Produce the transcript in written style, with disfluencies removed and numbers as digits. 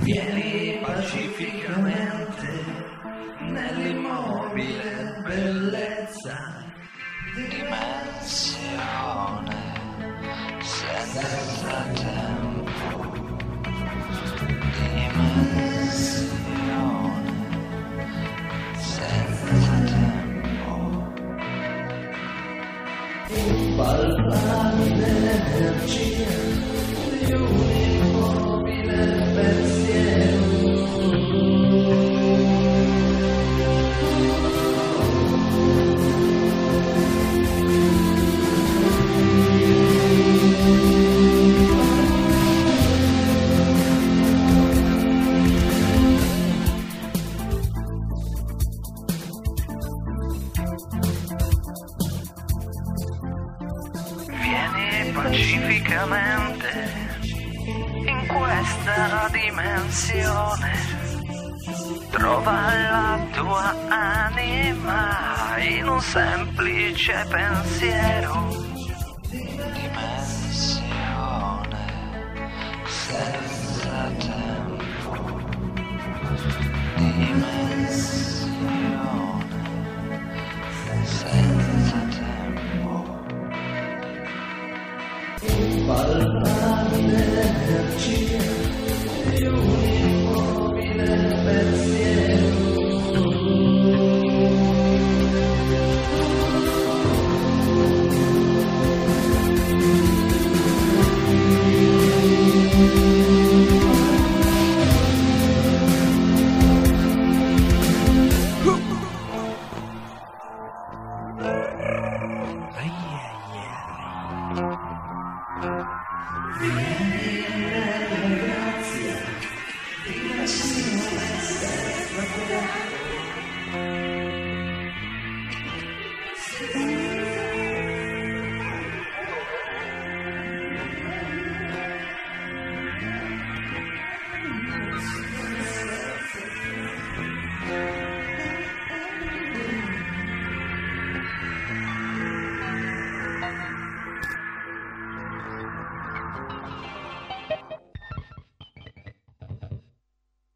Vieni pacificamente nell'immobile bellezza, dimensione senza tempo, dimensione senza tempo. Palpabile energia di un immobile pensiero. Vieni pacificamente in questa dimensione, trova la tua anima in un semplice pensiero, dimensione senza tempo.